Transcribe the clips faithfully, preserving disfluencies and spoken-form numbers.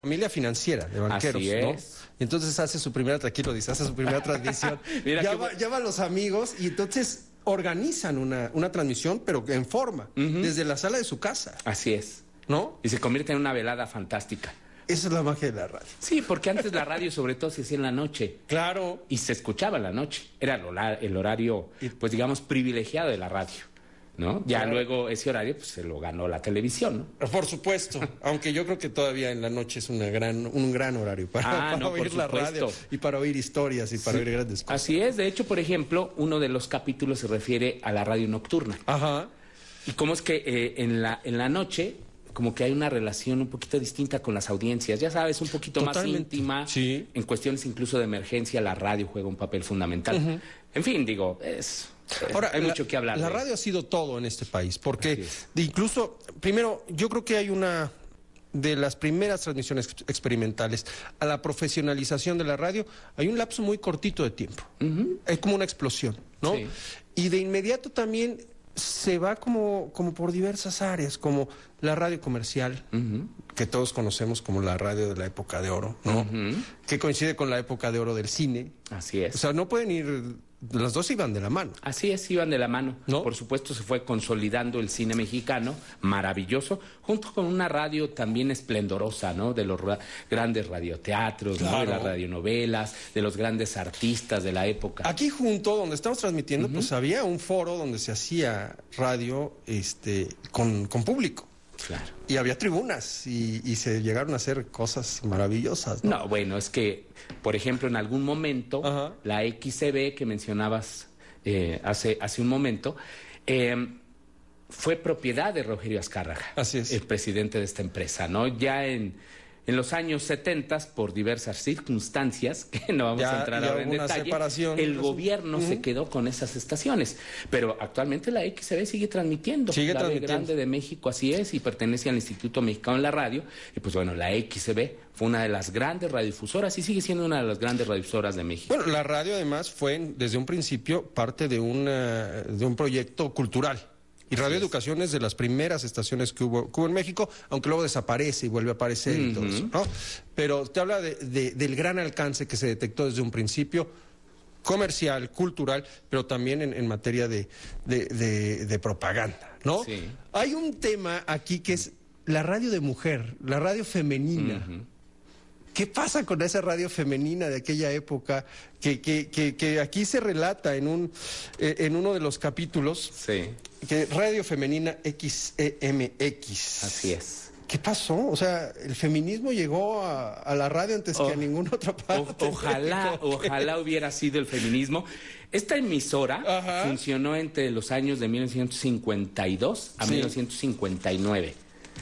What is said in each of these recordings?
Familia financiera de banqueros, Así ¿no? es. Y entonces hace su primera, aquí lo dice, hace su primera transmisión. Mira llama, qué bu- llama a los amigos y entonces organizan una, una transmisión, pero en forma, Ujú. desde la sala de su casa, Así es. ¿no? Y se convierte en una velada fantástica. Esa es la magia de la radio. Sí, porque antes la radio sobre todo se hacía en la noche. Claro. Y se escuchaba en la noche. Era el, hola- el horario, pues digamos, privilegiado de la radio, ¿no? Ya Claro. luego ese horario pues se lo ganó la televisión, ¿no? Por supuesto, aunque yo creo que todavía en la noche es una gran, un gran horario para, Ah, para no, por oír la radio supuesto. y para oír historias y para Sí. oír grandes cosas. Así es. De hecho, por ejemplo, uno de los capítulos se refiere a la radio nocturna. Ajá. Y cómo es que eh, en la, en la noche como que hay una relación un poquito distinta con las audiencias, ya sabes, un poquito Totalmente. más íntima, Sí. en cuestiones incluso de emergencia, la radio juega un papel fundamental. Uh-huh. En fin, digo, es, Ahora, hay la, mucho que hablar. La de... radio ha sido todo en este país, porque es. incluso, primero, yo creo que hay una de las primeras transmisiones ex experimentales a la profesionalización de la radio, hay un lapso muy cortito de tiempo. Uh-huh. Es como una explosión, ¿no? Sí. Y de inmediato también se va como, como por diversas áreas, como la radio comercial, uh-huh. que todos conocemos como la radio de la época de oro, ¿no? Uh-huh. Que coincide con la época de oro del cine. Así es. O sea, no pueden ir, las dos iban de la mano. Así es, iban de la mano. ¿No? Por supuesto, se fue consolidando el cine mexicano, maravilloso, junto con una radio también esplendorosa, ¿no? De los ra grandes radioteatros, claro. ¿no? De las radionovelas, de los grandes artistas de la época. Aquí junto, donde estamos transmitiendo, uh-huh. pues había un foro donde se hacía radio este, con, con público. Claro. Y había tribunas y, y se llegaron a hacer cosas maravillosas, ¿no? No, bueno, es que, por ejemplo, en algún momento, uh-huh. la X C B que mencionabas eh, hace, hace un momento, eh, fue propiedad de Rogelio Azcárraga, así es. El presidente de esta empresa, ¿no? Ya en, en los años setenta, por diversas circunstancias, que no vamos ya, a entrar ahora en detalle, separación, el pues, gobierno uh-huh. se quedó con esas estaciones. Pero actualmente la X C B sigue transmitiendo. Sigue la transmitiendo. Grande de México, así es, y pertenece al Instituto Mexicano de la Radio. Y pues bueno, la X C B fue una de las grandes radiodifusoras y sigue siendo una de las grandes radiodifusoras de México. Bueno, la radio además fue desde un principio parte de, una, de un proyecto cultural. Y Radio Educación es de las primeras estaciones que hubo, que hubo en México, aunque luego desaparece y vuelve a aparecer uh-huh. y todo eso, ¿no? Pero te habla de, de, del gran alcance que se detectó desde un principio, comercial, cultural, pero también en, en materia de, de, de, de propaganda, ¿no? Sí. Hay un tema aquí que es la radio de mujer, la radio femenina. Uh-huh. ¿Qué pasa con esa radio femenina de aquella época que, que, que, que aquí se relata en, un, eh, en uno de los capítulos? Sí. Que Radio Femenina X E M X. Así es. ¿Qué pasó? O sea, el feminismo llegó a, a la radio antes oh, que a ninguna otra parte. O, ojalá, ojalá hubiera sido el feminismo. Esta emisora Ajá. funcionó entre los años de mil novecientos cincuenta y dos a sí. mil novecientos cincuenta y nueve.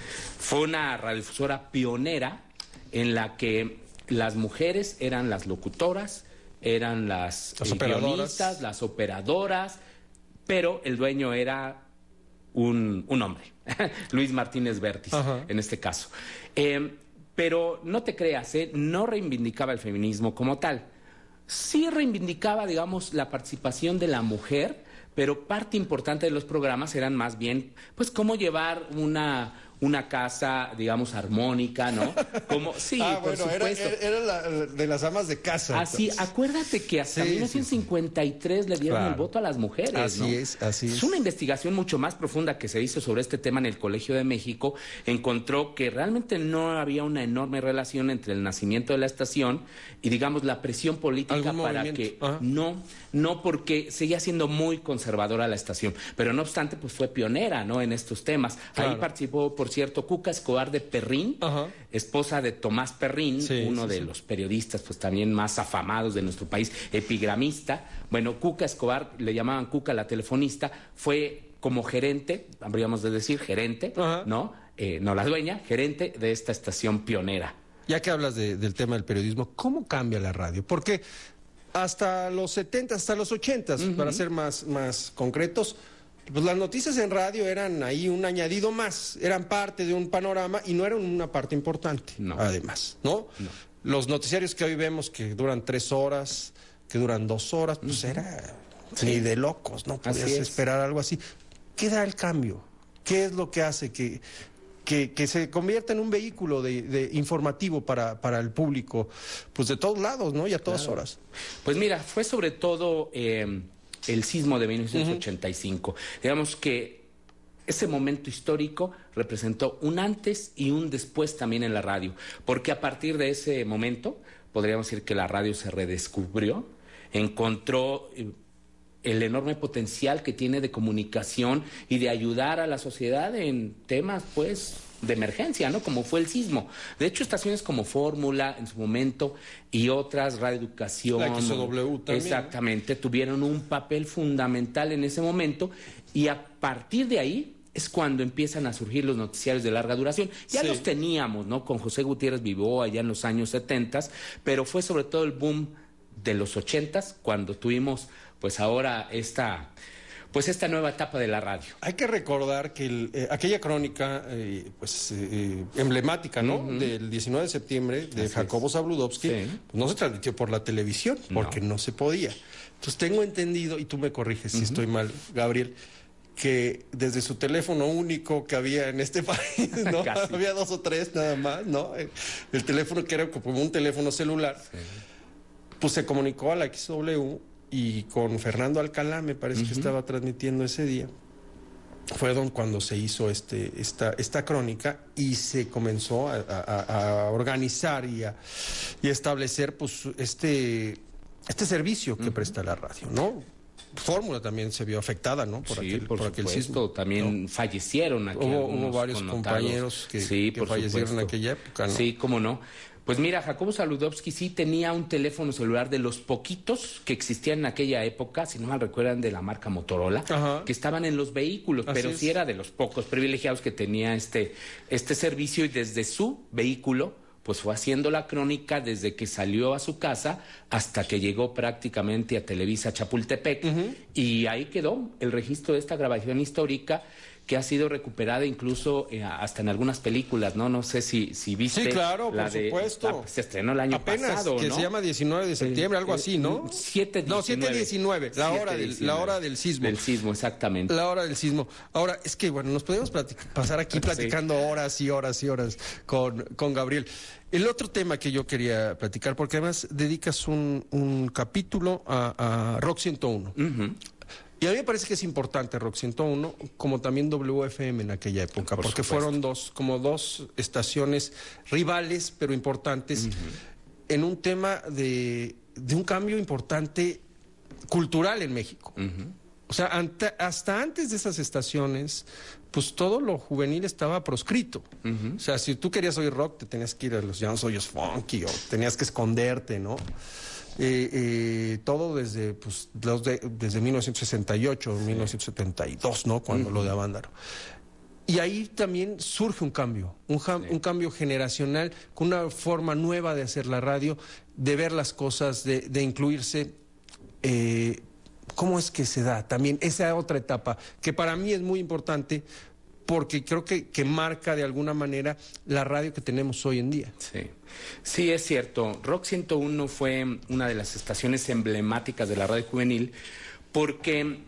Fue una radiodifusora pionera en la que las mujeres eran las locutoras, eran las, las eh, operadoras. guionistas, las operadoras, pero el dueño era un, un hombre, Luis Martínez Vértiz, Ajá. en este caso. Eh, pero no te creas, ¿eh? No reivindicaba el feminismo como tal. Sí reivindicaba, digamos, la participación de la mujer, pero parte importante de los programas eran más bien, pues, cómo llevar una... una casa, digamos, armónica, ¿no? Como, sí, ah, por bueno, supuesto. Era, era la, de las amas de casa. Así, entonces. Acuérdate que hasta sí, mil novecientos cincuenta y tres sí, sí. le dieron claro. el voto a las mujeres, así ¿no? es, así es. Es una investigación mucho más profunda que se hizo sobre este tema en el Colegio de México. Encontró que realmente no había una enorme relación entre el nacimiento de la estación y, digamos, la presión política para movimiento? que... Ajá. No, no, porque seguía siendo muy conservadora la estación. Pero no obstante, pues fue pionera, ¿no? En estos temas. Claro. Ahí participó, por cierto, Cuca Escobar de Perrín, Ajá. esposa de Tomás Perrín, sí, uno sí, de sí. los periodistas pues también más afamados de nuestro país, epigramista. Bueno, Cuca Escobar, le llamaban Cuca la telefonista, fue como gerente, habríamos de decir gerente, Ajá. ¿no? Eh, no la dueña, gerente de esta estación pionera. Ya que hablas de, del tema del periodismo, ¿cómo cambia la radio? Porque hasta los setenta, hasta los ochenta, uh-huh. para ser más, más concretos, pues las noticias en radio eran ahí un añadido más, eran parte de un panorama y no eran una parte importante, no. además, ¿no? ¿no? Los noticiarios que hoy vemos que duran tres horas, que duran dos horas, pues uh-huh. era sí. ni de locos, ¿no? Podías esperar algo así. ¿Qué da el cambio? ¿Qué es lo que hace que, que, que se convierta en un vehículo de, de informativo para, para el público, pues de todos lados, ¿no? Y a todas Claro. horas. Pues mira, fue sobre todo eh, el sismo de mil novecientos ochenta y cinco. Uh-huh. Digamos que ese momento histórico representó un antes y un después también en la radio, porque a partir de ese momento, podríamos decir que la radio se redescubrió, encontró el enorme potencial que tiene de comunicación y de ayudar a la sociedad en temas, pues, de emergencia, ¿no? Como fue el sismo. De hecho, estaciones como Fórmula en su momento y otras, Radio Educación, la X W también. Exactamente, tuvieron un papel fundamental en ese momento, y a partir de ahí es cuando empiezan a surgir los noticiarios de larga duración. Ya sí. los teníamos, ¿no? Con José Gutiérrez Vivo allá en los años setentas, pero fue sobre todo el boom de los ochentas cuando tuvimos, pues ahora esta... pues esta nueva etapa de la radio. Hay que recordar que el, eh, aquella crónica eh, pues eh, emblemática, ¿no? Uh-huh. Del diecinueve de septiembre de Así Jacobo es. Zabludovsky, sí. pues no se transmitió por la televisión porque no. no se podía. Entonces tengo entendido, y tú me corriges uh-huh. si estoy mal, Gabriel, que desde su teléfono único que había en este país, ¿no? Había dos o tres nada más, ¿no? El, el teléfono que era como un teléfono celular, sí. pues se comunicó a la X W. Y con Fernando Alcalá, me parece uh-huh. que estaba transmitiendo ese día, fue don cuando se hizo este, esta, esta crónica y se comenzó a, a, a organizar y a, y a establecer pues, este, este servicio que uh-huh. presta la radio, ¿no? Fórmula también se vio afectada, ¿no? Por sí, aquel, por, por aquel sismo. También ¿no? fallecieron aquí. Hubo, hubo varios compañeros que, sí, que fallecieron supuesto. en aquella época, ¿no? Sí, cómo no. Pues mira, Jacobo Zabludovsky sí tenía un teléfono celular de los poquitos que existían en aquella época, si no mal recuerdan, de la marca Motorola, Ajá. que estaban en los vehículos, Así pero es. sí era de los pocos privilegiados que tenía este, este servicio, y desde su vehículo pues fue haciendo la crónica desde que salió a su casa hasta que llegó prácticamente a Televisa Chapultepec, uh-huh. y ahí quedó el registro de esta grabación histórica, que ha sido recuperada incluso eh, hasta en algunas películas, ¿no? No sé si, si viste. Sí, claro, la por de, supuesto. La, se estrenó el año Apenas, pasado, que ¿no? se llama diecinueve de septiembre, el, algo así, ¿no? siete diecinueve. No, siete diecinueve, la, hora del, la hora del sismo. Del sismo, exactamente. La hora del sismo. Ahora, es que, bueno, nos podemos platic- pasar aquí platicando sí. horas y horas y horas con, con Gabriel. El otro tema que yo quería platicar, porque además dedicas un, un capítulo a, a Rock ciento uno. Uh-huh. Y a mí me parece que es importante Rock ciento uno, como también W F M en aquella época, Por porque supuesto. fueron dos, como dos estaciones rivales, pero importantes, uh-huh. en un tema de, de un cambio importante cultural en México. Uh-huh. O sea, ante, hasta antes de esas estaciones, pues todo lo juvenil estaba proscrito. Uh-huh. O sea, si tú querías oír rock, te tenías que ir a los llamados hoyos funky, o tenías que esconderte, ¿no? Eh, eh, todo desde pues los de, desde mil novecientos sesenta y ocho, sí. mil novecientos setenta y dos, ¿no? Cuando uh-huh. lo de Avándaro. Y ahí también surge un cambio, un, ja- sí. un cambio generacional, con una forma nueva de hacer la radio, de ver las cosas, de, de incluirse. Eh, ¿Cómo es que se da también esa otra etapa? Que para mí es muy importante, porque creo que, que marca de alguna manera la radio que tenemos hoy en día. Sí, sí, es cierto. Rock ciento uno fue una de las estaciones emblemáticas de la radio juvenil, porque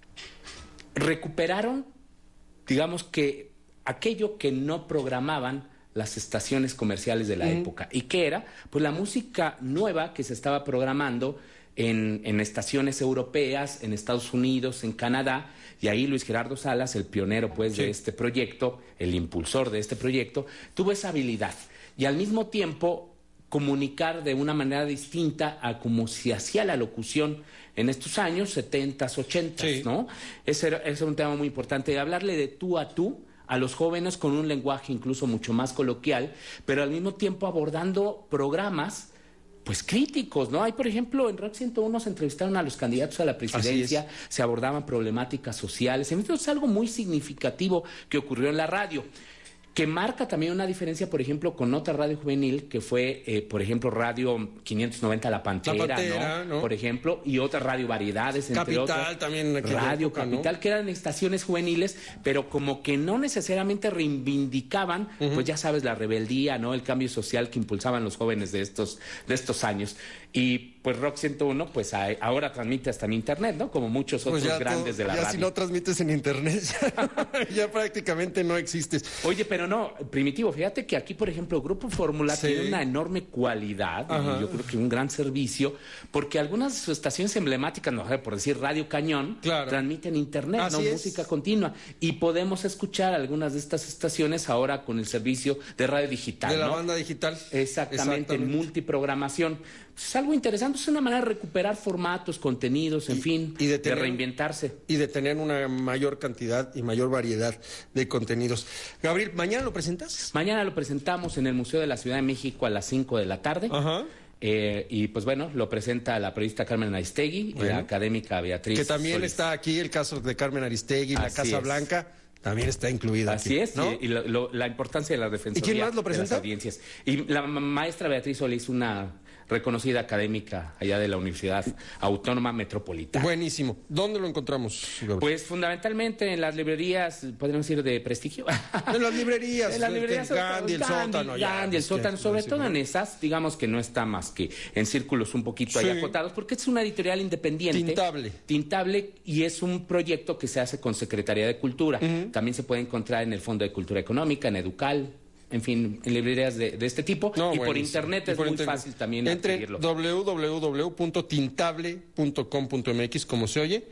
recuperaron, digamos que, aquello que no programaban las estaciones comerciales de la mm. época. ¿Y qué era? Pues la música nueva que se estaba programando en, en estaciones europeas, en Estados Unidos, en Canadá. Y ahí Luis Gerardo Salas, el pionero pues sí. de este proyecto, el impulsor de este proyecto, tuvo esa habilidad. Y al mismo tiempo comunicar de una manera distinta a cómo se hacía la locución en estos años, setentas, ochentas, sí. ¿no? Ese era, ese era un tema muy importante, de hablarle de tú a tú a los jóvenes con un lenguaje incluso mucho más coloquial, pero al mismo tiempo abordando programas pues críticos, ¿no? Hay, por ejemplo, en Rock ciento uno se entrevistaron a los candidatos a la presidencia, se abordaban problemáticas sociales. Entonces es algo muy significativo que ocurrió en la radio, que marca también una diferencia, por ejemplo, con otra radio juvenil, que fue, eh, por ejemplo, Radio quinientos noventa La Pantera, La Pantera ¿no? ¿no? Por ejemplo, y otra Radio Variedades, entre Capital, otras. También en Radio época, Capital, ¿no? Que eran estaciones juveniles, pero como que no necesariamente reivindicaban, uh-huh. pues ya sabes, la rebeldía, ¿no? El cambio social que impulsaban los jóvenes de estos, de estos años. Y pues Rock ciento uno, pues a, ahora transmite hasta en internet, ¿no? Como muchos otros pues grandes todo, de la ya radio. Si no transmites en internet, ya, ya prácticamente no existes. Oye, pero no, Primitivo, fíjate que aquí, por ejemplo, Grupo Fórmula sí. tiene una enorme cualidad, Ajá. y yo creo que un gran servicio, porque algunas de sus estaciones emblemáticas, no sé, por decir Radio Cañón, claro. transmiten internet, Así no es. música continua, y podemos escuchar algunas de estas estaciones ahora con el servicio de radio digital. De la ¿no? banda digital. Exactamente, en multiprogramación. Es algo interesante, es una manera de recuperar formatos, contenidos, en y, fin, y de, tener, de reinventarse. Y de tener una mayor cantidad y mayor variedad de contenidos. Gabriel, ¿mañana lo presentas? Mañana lo presentamos en el Museo de la Ciudad de México a las cinco de la tarde. Ajá. Eh, y pues bueno, lo presenta la periodista Carmen Aristegui bueno. y la académica Beatriz Que también Solís. Está aquí el caso de Carmen Aristegui, la Casa es. Blanca. También está incluida Así aquí, es, ¿no? y, y lo, lo, la importancia de la defensoría. ¿Y quién más lo presenta? De las audiencias. Y la maestra Beatriz Solís, una reconocida académica allá de la Universidad Autónoma Metropolitana. Buenísimo. ¿Dónde lo encontramos, Gabriel? Pues fundamentalmente en las librerías, podríamos decir, de prestigio. En las librerías. En las librerías. El Gandhi, el Gandhi, sótano. Gandhi, ya, el sótano. Sobre todo en esas, digamos que no está más que en círculos un poquito sí. ahí acotados, porque es una editorial independiente. Tintable. Tintable, y es un proyecto que se hace con Secretaría de Cultura. Uh-huh. También se puede encontrar en el Fondo de Cultura Económica, en Educal, en fin, en librerías de, de este tipo. No, y por internet y es por muy internet. fácil también Entre adquirirlo. doble u doble u doble u punto tintable punto com punto m x, como se oye,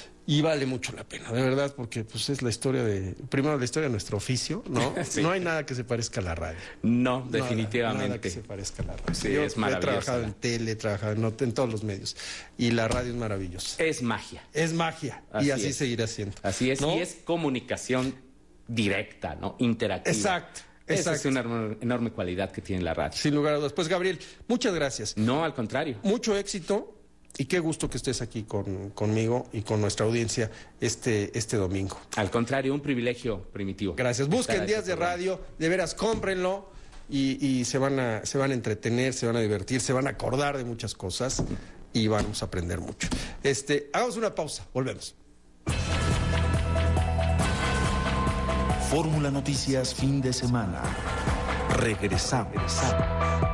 y vale mucho la pena, de verdad, porque pues es la historia de, primero la historia de nuestro oficio, ¿no? sí. No hay nada que se parezca a la radio. No, definitivamente. Nada, nada que se parezca a la radio. Sí, Yo es maravilloso. He trabajado en tele, he trabajado en, en todos los medios, y la radio es maravillosa. Es magia. Es magia, así y así es. seguirá siendo. Así es, ¿no? Y es comunicación directa, ¿no? Interactiva. Exacto. Esa es una enorme, enorme cualidad que tiene la radio. Sin lugar a dudas. Pues, Gabriel, muchas gracias. No, al contrario. Mucho éxito y qué gusto que estés aquí con, conmigo y con nuestra audiencia este, este domingo. Al contrario, un privilegio, Primitivo. Gracias. Busquen Días de Radio, de veras, cómprenlo y, y se, van a, se van a entretener, se van a divertir, se van a acordar de muchas cosas y vamos a aprender mucho. Este, hagamos una pausa, volvemos. Fórmula Noticias fin de semana. Regresamos.